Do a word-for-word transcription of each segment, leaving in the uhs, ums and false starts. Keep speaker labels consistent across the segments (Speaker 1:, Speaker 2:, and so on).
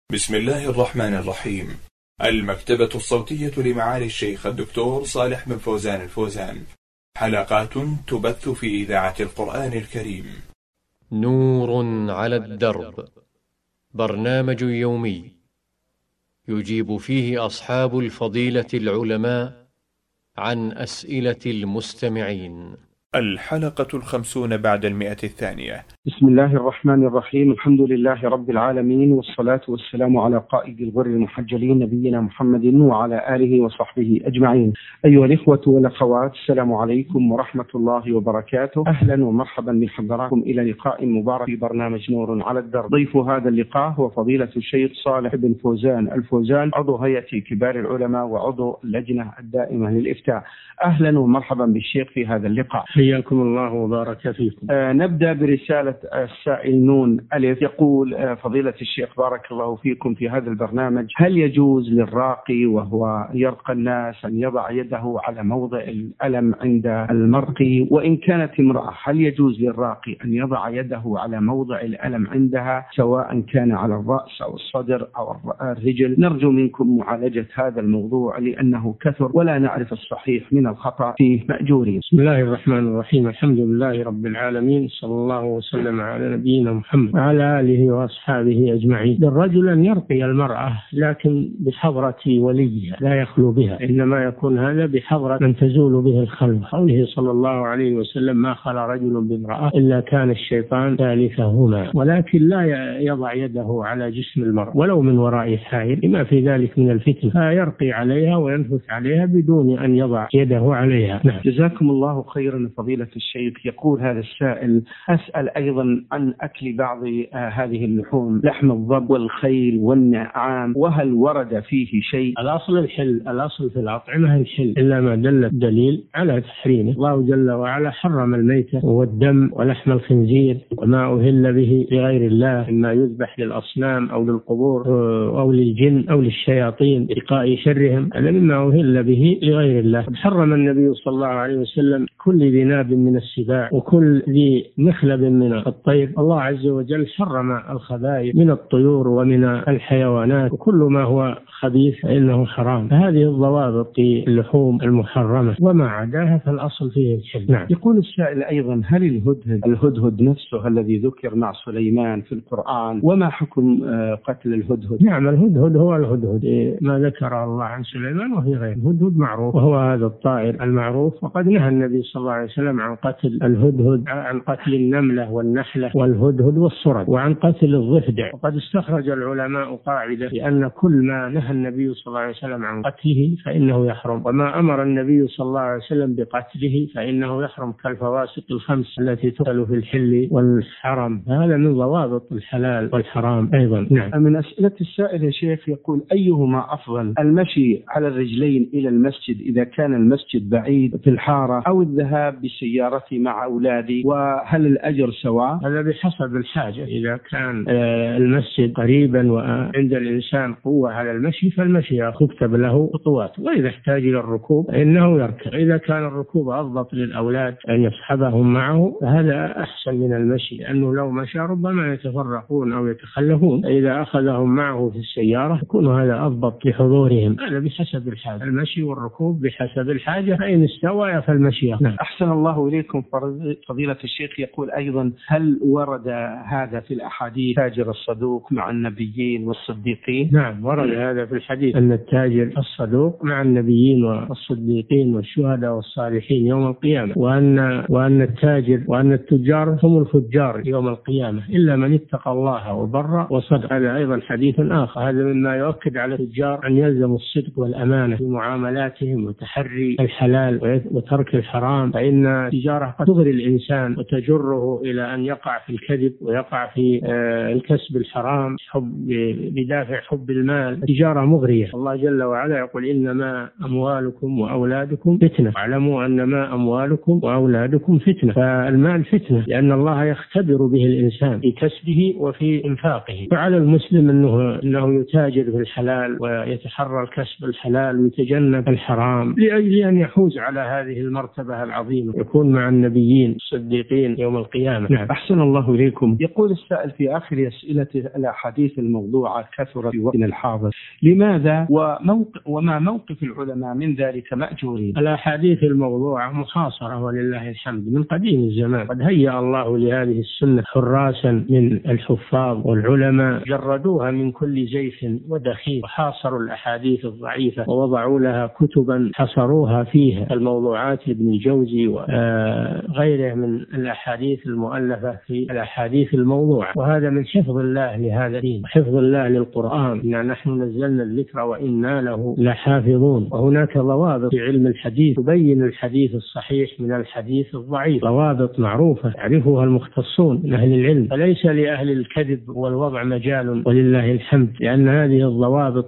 Speaker 1: بسم الله الرحمن الرحيم. المكتبة الصوتية لمعالي الشيخ الدكتور صالح بن فوزان الفوزان، حلقات تبث في إذاعة القرآن الكريم.
Speaker 2: نور على الدرب، برنامج يومي يجيب فيه أصحاب الفضيلة العلماء عن أسئلة المستمعين.
Speaker 1: الحلقة الخمسون بعد المئة الثانية.
Speaker 3: بسم الله الرحمن الرحيم. الحمد لله رب العالمين، والصلاة والسلام على قائد الغر المحجلين نبينا محمد وعلى آله وصحبه أجمعين. أيها الإخوة والأخوات، السلام عليكم ورحمة الله وبركاته. أهلا ومرحبا بحضراتكم إلى لقاء مبارك في برنامج نور على الدرب. ضيف هذا اللقاء هو فضيلة الشيخ صالح بن فوزان الفوزان، عضو هيئة كبار العلماء وعضو اللجنة الدائمة للإفتاء. أهلا ومرحبا بالشيخ في هذا اللقاء.
Speaker 4: حياكم الله وبارك فيكم.
Speaker 3: آه نبدأ برسالة السائل نون ألف، يقول آه فضيلة الشيخ بارك الله فيكم في هذا البرنامج، هل يجوز للراقي وهو يرقى الناس أن يضع يده على موضع الألم عند المرقي؟ وإن كانت امرأة، هل يجوز للراقي أن يضع يده على موضع الألم عندها سواء كان على الرأس أو الصدر أو الرجل؟ نرجو منكم معالجة هذا الموضوع لأنه كثر ولا نعرف الصحيح من الخطأ فيه مأجورين.
Speaker 4: بسم الله الرحمن الرحيم. الحمد لله رب العالمين، صلى الله وسلم على نبينا محمد وعلى آله وأصحابه أجمعين. للرجل أن يرقي المرأة لكن بحضرة وليها، لا يخلو بها، إنما يكون هذا بحضرة من تزول به الخلوة. قوله صلى الله عليه وسلم: ما خلا رجل بامرأة إلا كان الشيطان ثالثهما. ولكن لا يضع يده على جسم المرأة ولو من وراء حائل لما في ذلك من الفتنة، فيرقي عليها وينفث عليها بدون أن يضع يده عليها. نعم.
Speaker 3: جزاكم الله خيرا فضيلة الشيخ. يقول هذا السائل: أسأل أيضا عن أكل بعض آه هذه اللحوم، لحم الضب والخيل والنعام، وهل ورد فيه شيء؟
Speaker 4: الأصل الحل، الأصل في الأطعمة الحل إلا ما دل الدليل على تحريمه. الله جل وعلا حرم الميتة والدم ولحم الخنزير وما أهل به لغير الله، إما يذبح للأصنام أو للقبور أو للجن أو للشياطين لإيقاء شرهم، هذا مما أهل به لغير الله. حرم النبي صلى الله عليه وسلم كل ذي ناب من السباع وكل ذي مخلب من الطير. الله عز وجل حرم الخبائث من الطيور ومن الحيوانات، وكل ما هو خبيث فإنه حرام. هذه الضوابط في اللحوم المحرمة، وما عداها فالأصل فيه الحل. نعم.
Speaker 3: يقول السائل أيضا: هل الهدهد الهدهد نفسه الذي ذكر مع سليمان في القرآن، وما حكم قتل الهدهد؟
Speaker 4: نعم، الهدهد هو الهدهد ما ذكر الله عن سليمان وهي غير. الهدهد معروف وهو هذا الطائر المعروف، وقد نهى النبي صلى الله عليه وسلم عن قتل الهدهد، عن قتل النملة والنحلة والهدهد والصرد، وعن قتل الضفدع. وقد استخرج العلماء قاعدة بأن كل ما نهى النبي صلى الله عليه وسلم عن قتله فإنه يحرم، وما أمر النبي صلى الله عليه وسلم بقتله فإنه يحرم، كالفواسق الخمس التي تقتل في الحل والحرم. هذا من ضوابط الحلال والحرام أيضا. نعم.
Speaker 3: من أسئلة السائل يا شيخ يقول: أيهما أفضل، المشي على الرجلين إلى المسجد إذا كان المسجد بعيد في الحارة، أو الذهاب بسيارتي مع أولادي، وهل الأجر سواء؟
Speaker 4: هذا بحسب الحاجة. إذا كان المسجد قريبا وعند الإنسان قوة على المشي فالمشي تكتب له خطوات، وإذا احتاج إلى الركوب فإنه يركب. إذا كان الركوب أضبط للأولاد أن يصحبهم معه فهذا أحسن من المشي، لأنه لو مشى ربما يتفرقون أو يتخلفون. إذا أخذهم معه في السيارة يكون هذا أضبط لحضورهم. هذا بحسب الحاجة، المشي والركوب بحسب الحاجة، فإن استوى فالمشي. نعم.
Speaker 3: أحسن الله إليكم فضيلة الشيخ. يقول أيضا: هل ورد هذا في الأحاديث، تاجر الصدوق مع النبيين والصديقين؟
Speaker 4: نعم، ورد هذا في الحديث أن التاجر الصدوق مع النبيين والصديقين والشهداء والصالحين يوم القيامة، وأن وأن التاجر وأن التجار هم الفجار يوم القيامة إلا من اتقى الله وبر وصدق. هذا أيضا حديث آخر. هذا مما يؤكد على التجار أن يلزموا الصدق والأمانة في معاملاتهم وتحري الحلال وترك الحرام، فإن التجارة قد تغري الإنسان وتجره إلى أن يقع في الكذب ويقع في الكسب الحرام حب بدافع حب المال. التجارة تجارة مغرية. الله جل وعلا يقول إنما أموالكم وأولادكم فتنة واعلموا أنما أموالكم وأولادكم فتنة. فالمال فتنة لأن الله يختبر به الإنسان في كسبه وفي إنفاقه. فعلى المسلم أنه, إنه يتاجر في الحلال ويتحرى الكسب الحلال ويتجنب الحرام لأجل أن يحوز على هذه المرتبة العظيمة، يكون مع النبيين الصديقين يوم القيامة.
Speaker 3: نعم. أحسن الله إليكم. يقول السائل في آخر أسئلة الأحاديث الموضوعة كثرت في وقتنا الحاضر، لماذا وموقف وما موقف العلماء من ذلك مأجورين؟
Speaker 4: الأحاديث الموضوعة محاصرة ولله الحمد من قديم الزمان. قد هيأ الله لهذه السنة حراسا من الحفاظ والعلماء جردوها من كل زيف ودخيل وحاصروا الأحاديث الضعيفة ووضعوا لها كتبا حصروها فيها الموضوعات ابن الجوزي وغيره من الأحاديث المؤلفة في الأحاديث الموضوعة. وهذا من حفظ الله لهذا الدين وحفظ الله للقرآن. إنا نحن نزلنا الذكر وإنا له لحافظون. وهناك ضوابط في علم الحديث تبين الحديث الصحيح من الحديث الضعيف، ضوابط معروفة يعرفها المختصون من أهل العلم، فليس لأهل الكذب والوضع مجال ولله الحمد، لأن هذه الضوابط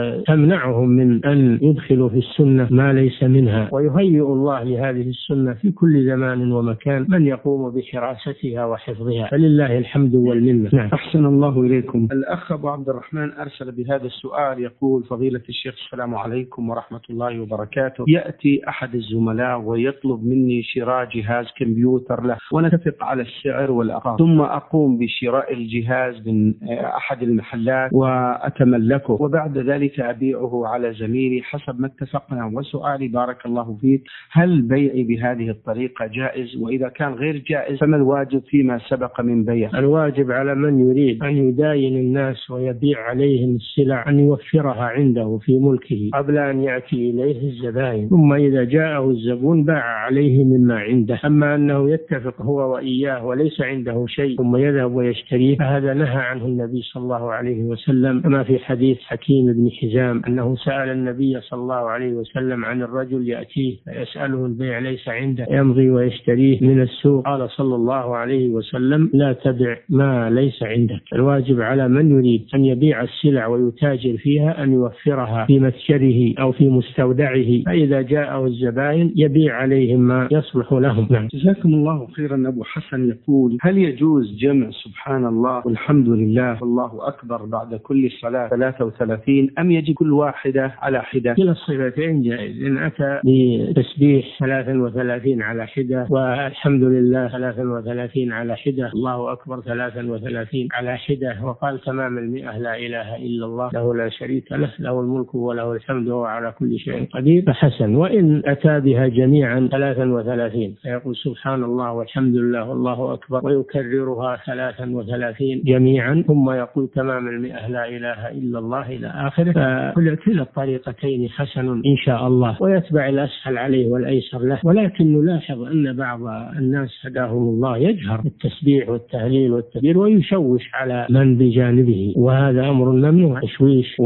Speaker 4: تمنعهم من أن يدخلوا في السنة ما ليس منها. ويهيئ الله لهذه السنة في كل زمان ومكان من يقوم بحراستها وحفظها، فلله الحمد والمنة.
Speaker 3: نعم. أحسن الله إليكم. الأخ أبو عبد الرحمن أرسل بهذا السؤال يقول: فضيلة الشيخ السلام عليكم ورحمة الله وبركاته. يأتي أحد الزملاء ويطلب مني شراء جهاز كمبيوتر له ونتفق على السعر والأقام، ثم أقوم بشراء الجهاز من أحد المحلات وأتملكه وبعد ذلك أبيعه على زميلي حسب ما اتفقنا. وسؤالي بارك الله فيك، هل بيعي بهذه الطريقة جائز؟ وإذا كان غير جائز فما الواجب فيما سبق من بيع؟
Speaker 4: الواجب على من يريد أن يداين الناس ويبيع عليهم السلع أن يوفرها عنده في ملكه قبل أن يأتي إليه الزبائن، ثم إذا جاءه الزبون باع عليه مما عنده. أما أنه يتفق هو وإياه وليس عنده شيء ثم يذهب ويشتريه فهذا نهى عنه النبي صلى الله عليه وسلم، كما في حديث حكيم بن حزام أنه سأل النبي صلى الله عليه وسلم عن الرجل يأتيه فيسأله البيع ليس عنده يمضي ويشتريه من السوق، قال صلى الله عليه وسلم: لا تبع ما ليس عندك. الواجب على من يريد أن يبيع السلع ويتاجر فيها أن يوفرها في متجره أو في مستودعه، فإذا جاءه الزبائن يبيع عليهم ما يصلح لهم. نعم.
Speaker 3: جزاكم الله خيرا. أبو حسن يقول: هل يجوز جمع سبحان الله والحمد لله والله أكبر بعد كل صلاة ثلاثة وثلاثين أم يجب كل واحدة على حدة؟
Speaker 4: كلا الصفتين جائز. إن أتى بتسبيح ثلاثة وثلاثين على حدة والحمد لله ثلاثة وثلاثين على حدة الله أكبر ثلاثة وثلاثين على حدة وقال تمام المئة لا إله إلا الله له لا شريك له له الملك وله الحمد وهو على كل شيء قدير فحسن. وإن أتى بها جميعا ثلاثة وثلاثين فيقول سبحان الله والحمد لله والله أكبر ويكررها ثلاثة وثلاثين جميعا ثم يقول تمام المئة لا إله إلا الله إلى آخره. فكل كلا الطريقتين حسن إن شاء الله، ويتبع الأسهل عليه والأيسر له. ولكن نلاحظ أن بعض الناس هداهم الله يجهر التسبيح والتهليل والتكبير ويشوش على من بجانبه، وهذا أمر ممنوع. تشويش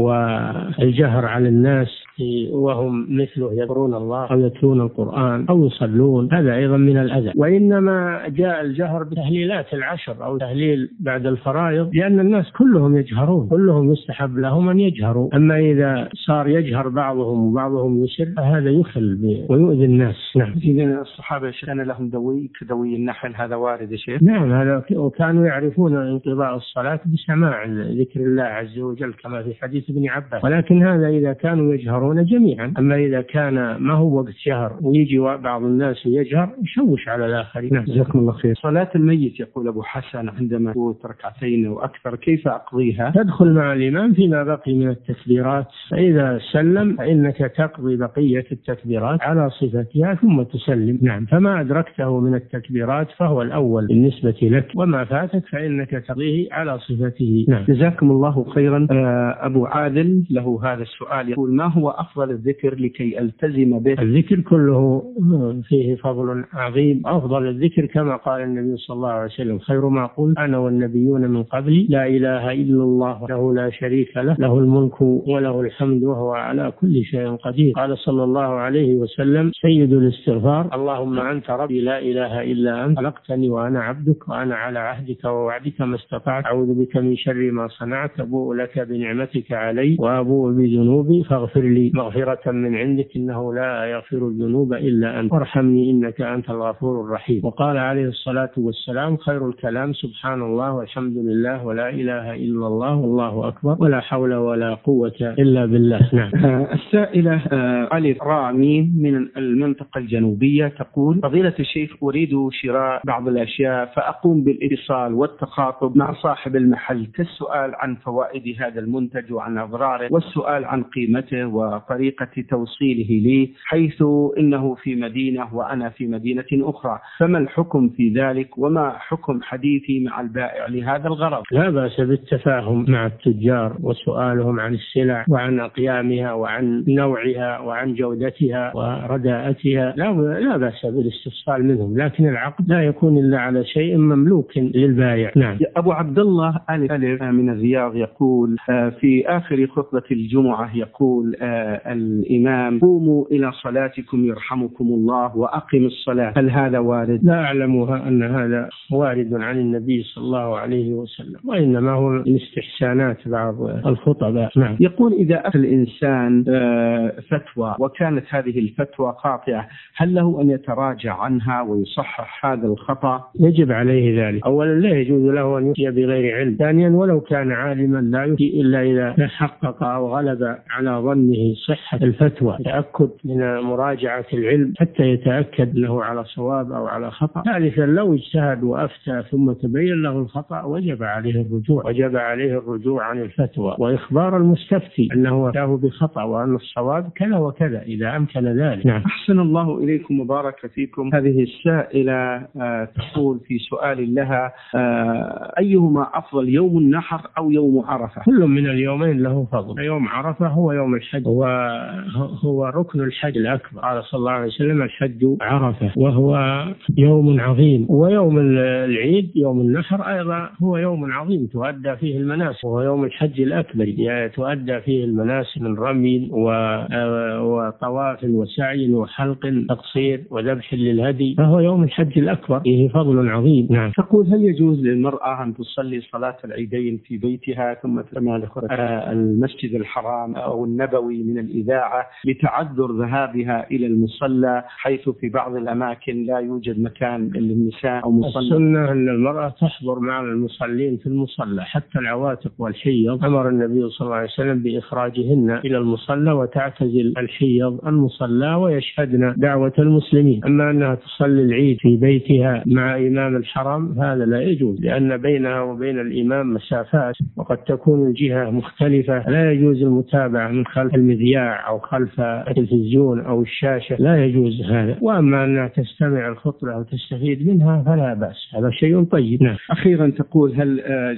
Speaker 4: والجهر على الناس وهم مثله يذكرون الله أو يتلون القرآن أو يصلون هذا أيضا من الأذى. وإنما جاء الجهر بتهليلات العشر أو تهليل بعد الفرائض لأن الناس كلهم يجهرون، كلهم يستحب لهم أن يجهروا. أما إذا صار يجهر بعضهم وبعضهم يسر فهذا يخل ويؤذي الناس. نعم.
Speaker 3: إذن الصحابة كان لهم دوي كدوي النحل، هذا وارد يا شيخ؟
Speaker 4: نعم هذا، وكانوا يعرفون انقضاء الصلاة بسماع ذكر الله عز وجل كما في حديث ابن عباس. ولكن هذا إذا كانوا يجهرون جميعا. أما إذا كان ما هو وقت جهر ويجي بعض الناس يجهر يشوش على الآخرين. نعم.
Speaker 3: جزاكم الله خير. صلاة الميت يقول أبو حسن عندما تفوت ركعتين وأكثر كيف أقضيها؟
Speaker 4: تدخل مع الإمام فيما بقي من التكبيرات، فإذا سلم فإنك تقضي بقية التكبيرات على صفتها ثم تسلم. نعم. فما أدركته من التكبيرات فهو الأول بالنسبة لك، وما فاتك فإنك تقضيه على صفته. نعم.
Speaker 3: جزاكم الله خيرا. أبو عادل له هذا السؤال يقول: ما هو أفضل الذكر لكي ألتزم به؟
Speaker 4: الذكر كله فيه فضل عظيم. أفضل الذكر كما قال النبي صلى الله عليه وسلم: خير ما قلت أنا والنبيون من قبلي لا إله إلا الله له لا شريك له له الملك وله الحمد وهو على كل شيء قدير. قال صلى الله عليه وسلم: سيد الاستغفار اللهم أنت ربي لا إله إلا أنت خلقتني وأنا عبدك وأنا على عهدك ووعدك ما استطعت أعوذ بك من شر ما صنعت أبوء لك بنعمتك علي وأبوء بذنوبي فاغفر لي مغفرة من عندك إنه لا يغفر الذنوب إلا أنت وارحمني إنك أنت الغفور الرحيم. وقال عليه الصلاة والسلام خير الكلام سبحان الله والحمد لله ولا إله إلا الله والله أكبر ولا حول ولا قوة إلا بالله. نعم.
Speaker 3: السائلة علي رامي من المنطقة الجنوبية تقول فضيلة الشيخ أريد شراء بعض الأشياء فأقوم بالاتصال والتخاطب مع صاحب المحل كالسؤال عن فوائد هذا المنتج وعن أضراره والسؤال عن قيمته وطريقة توصيله لي حيث إنه في مدينة وأنا في مدينة أخرى، فما الحكم في ذلك وما حكم حديثي مع البائع لهذا الغرض؟
Speaker 4: لا بأس بالتفاهم مع التجار وسؤالهم عن السلع وعن أقيامها وعن نوعها وعن جودتها ورداءتها، لا لا بأس بالاستفصال منهم، لكن العقد لا يكون إلا على شيء مملوك للبائع. نعم.
Speaker 3: أبو عبد الله ألف من الرياض يقول في آخر خطبة الجمعة يقول الإمام قوموا إلى صلاتكم يرحمكم الله وأقم الصلاة، هل هذا وارد؟
Speaker 4: لا أعلمها أن هذا وارد عن النبي صلى الله عليه وسلم، وإنما هو من استحسانات بعض الخطباء. نعم.
Speaker 3: يقول إذا أتى الإنسان فتوى وكانت هذه الفتوى خاطئة هل له أن يتراجع عنها ويصحح هذا الخطأ؟
Speaker 4: يجب عليه ذلك. أولا لا يجوز له أن يفتي بغير علم، ثانيا ولو كان عالما لا يفتي إلا إذا تحقق أو غلب على ظنه صحة الفتوى، تأكد من مراجعة العلم حتى يتأكد له على صواب أو على خطأ. ثالثا لو اجتهد وأفتى ثم تبين له الخطأ وجب عليه الرجوع وجب عليه الرجوع عن الفتوى وإخبار المستفتي أنه أتاه بخطأ وأن الصواب كذا وكذا إذا أمكن ذلك. نعم.
Speaker 3: أحسن الله إليكم وبارك فيكم. هذه السائلة تقول في سؤال لها أيهما أفضل يوم النحر أو يوم عرفة؟
Speaker 4: كل من اليومين له فضل. يوم عرفة هو يوم الحج وهو ركن الحج الأكبر، قال صلى الله عليه وسلم الحج عرفة وهو يوم عظيم، ويوم العيد يوم النحر أيضا هو يوم عظيم تؤدى فيه المناسك، وهو يوم الحج الأكبر يعني تؤدى فيه المناسك من رمي وطواف وسعي وحلق تقصير وذبح للهدي، فهو يوم الحج الأكبر فيه فضل عظيم. نعم.
Speaker 3: تقول هل يجوز للمرأة أن تصلي صلاة العيدين في بيتها ثم تمال المسجد الحرام أو النبوي من الإذاعة لتعذر ذهابها إلى المصلى حيث في بعض الأماكن لا يوجد مكان للنساء أو مصلى؟
Speaker 4: السنة أن المرأة تحضر مع المصلين في المصلى، حتى العواتق والحيض أمر النبي صلى الله عليه وسلم بإخراجهن إلى المصلى وتعتزل الحيض المصلى ويشهدن دعوة المسلمين. أما أنها تصلي العيد في بيتها مع إمام الحرم هذا لا يجوز، لأن بينها وبين الإمام مسافات وقد تكون الجهة مختلفة، لا يجوز المتابعة من خلف المذياع أو خلف التلفزيون أو الشاشة، لا يجوز هذا. وأما أنها تستمع الخطبة وتستفيد منها فلا بأس، هذا شيء طيب. نعم.
Speaker 3: أخيرا تقول هل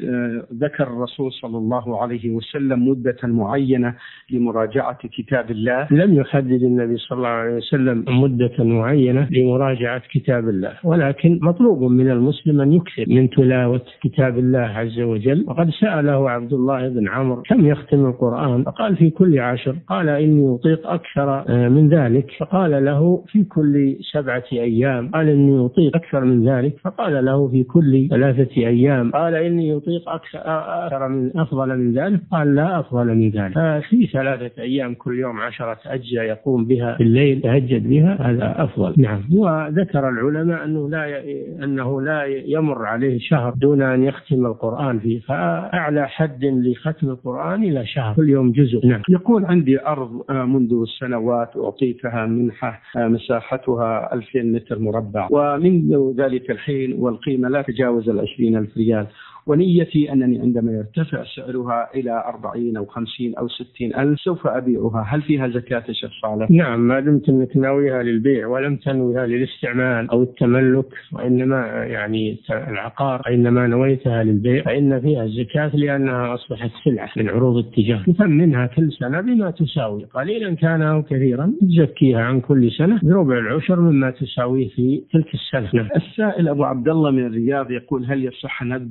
Speaker 3: ذكر الرسول صلى الله عليه وسلم مدة معينة لمراجعة كتاب الله؟
Speaker 4: لم يحدد النبي صلى الله عليه وسلم مدة معينة لمراجعة كتاب الله، ولكن مطلوب من المسلم أن يكثر من تلاوة كتاب الله عز وجل. وقد سأله عبد الله بن عمرو كم يختم القرآن فقال في كل عشر، قال إني أطيق أكثر من ذلك فقال له في كل سبعة أيام، قال إني أطيق أكثر من ذلك فقال له في كل ثلاثة أيام، قال إني أطيق أكثر من أفضل من ذلك قال لا أفضل من ذلك. في ثلاثة أيام كل يوم عشرة أجزاء يقوم بها في الليل يتهجد بها هذا أفضل. نعم. وذكر العلماء أنه لا ي... أنه لا يمر عليه شهر دون أن يختم القرآن فيه، فأعلى حد لختم القرآن إلى شهر كل يوم جزء. نعم.
Speaker 3: يقول عندي أرض منذ سنوات أعطيتها منحة مساحتها ألفين متر مربع، ومن ذلك الحين والقيمة لا تجاوز العشرين ألف ريال، ونيتي أنني عندما يرتفع سعرها إلى أربعين أو خمسين أو ستين ألف سوف أبيعها، هل فيها زكاة يا شيخ صالح؟
Speaker 4: نعم، ما دمت أنك ناويها للبيع ولم تنويها للاستعمال أو التملك، وإنما يعني العقار إنما نويتها للبيع فإن فيها الزكاة، لأنها أصبحت سلعة من عروض التجارة يتم منها كل سنة بما تساوي، قليلا كان أو كثيرا تزكيها عن كل سنة بربع العشر مما تساويه في تلك السنة. نعم.
Speaker 3: السائل أبو عبد الله من الرياض يقول هل يصح أن نذبح العقيق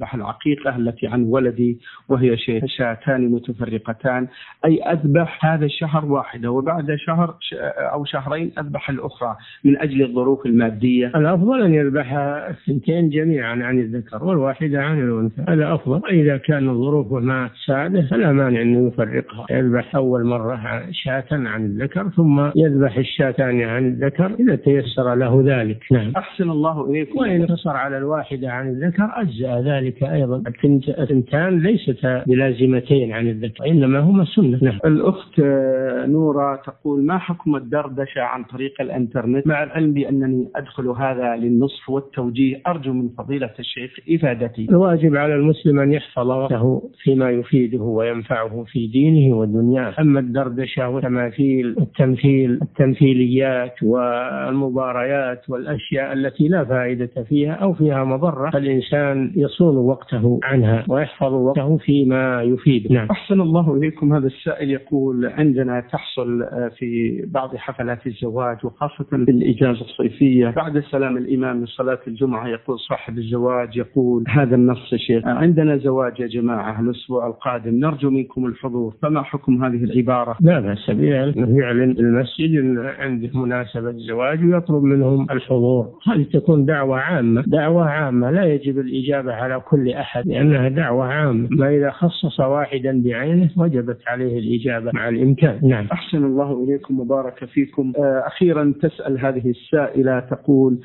Speaker 3: العقيقة التي عن ولدي وهي شاتان متفرقتان، أي أذبح هذا الشهر واحدة وبعد شهر أو شهرين أذبح الأخرى من أجل الظروف المادية؟
Speaker 4: الأفضل أن يذبح الثنتين جميعا عن الذكر والواحدة عن الأنثى، هذا أفضل. إذا كان الظروف ما تساعده فلا مانع أن يفرقها، يذبح أول مرة شاة عن الذكر ثم يذبح الشاتان عن الذكر إذا تيسر له ذلك. نعم.
Speaker 3: أحسن الله إليكم.
Speaker 4: وإن اقتصر على الواحدة عن الذكر أجزأ ذلك أيضا. الثنتان ليست بلازمتين عن الذكر إنما هما سنة. نعم.
Speaker 3: الأخت نورة تقول: ما حكم الدردشة عن طريق الإنترنت مع العلم بأنني أدخل هذا للنصح والتوجيه؟ أرجو من فضيلة الشيخ إفادتي.
Speaker 4: الواجب على المسلم أن يحفظ وقته فيما يفيده وينفعه في دينه ودنياه. أما الدردشة والتماثيل التمثيل التمثيليات والمباريات والأشياء التي لا فائدة فيها أو فيها مضرة فالإنسان يصون وقته عنها ويحفظ وقته فيما يفيد. نعم.
Speaker 3: أحسن الله إليكم. هذا السائل يقول: عندنا تحصل في بعض حفلات الزواج وخاصة في الإجازة الصيفية بعد سلام الإمام من صلاة الجمعة يقول صاحب الزواج يقول هذا النص يا شيخ: عندنا زواج يا جماعة الأسبوع القادم نرجو منكم الحضور، فما حكم هذه العبارة؟
Speaker 4: لا بأس بها، يعلن المسجد أن عنده مناسبة زواج ويطلب منهم الحضور، هذه تكون دعوة عامة دعوة عامة لا يجب الإجابة على كل أحد لأنها دعوة عامة، ما إذا خصص واحدا بعينه وجبت عليه الإجابة مع الإمكان. نعم.
Speaker 3: أحسن الله إليكم وبارك فيكم. أخيرا تسأل هذه السائلة تقول: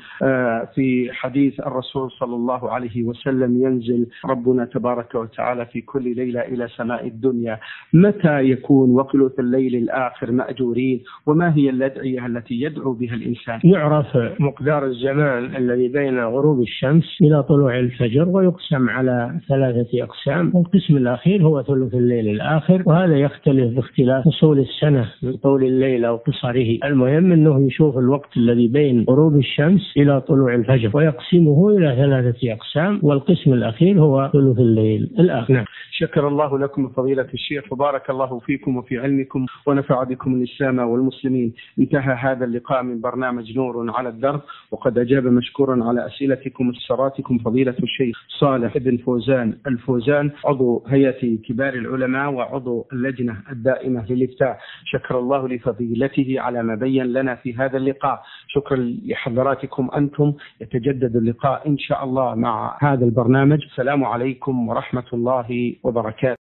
Speaker 3: في حديث الرسول صلى الله عليه وسلم ينزل ربنا تبارك وتعالى في كل ليلة إلى سماء الدنيا، متى يكون وثلث الليل الآخر مأجورين؟ وما هي الأدعية التي يدعو بها الإنسان؟
Speaker 4: يعرف مقدار الزمان الذي بين غروب الشمس إلى طلوع الفجر ويقسم على ثلاثة أقسام، القسم الأخير هو ثلث الليل الآخر، وهذا يختلف باختلاف فصول السنة من طول الليل أو قصره. المهم أنه يشوف الوقت الذي بين غروب الشمس إلى طلوع الفجر ويقسمه إلى ثلاثة أقسام، والقسم الأخير هو ثلث الليل الآخر. نعم.
Speaker 3: شكر الله لكم فضيلة الشيخ وبارك الله فيكم وفي علمكم ونفع بكم الإسلام والمسلمين. انتهى هذا اللقاء من برنامج نور على الدرب، وقد أجاب مشكورا على أسئلتكم واستفساراتكم فضيلة الشيخ صالح بن فوزان الفوزان عضو هيئة كبار العلماء وعضو اللجنة الدائمة للإفتاء. شكر الله لفضيلته على ما بين لنا في هذا اللقاء. شكرا لحضراتكم أنتم. يتجدد اللقاء إن شاء الله مع هذا البرنامج. السلام عليكم ورحمة الله وبركاته.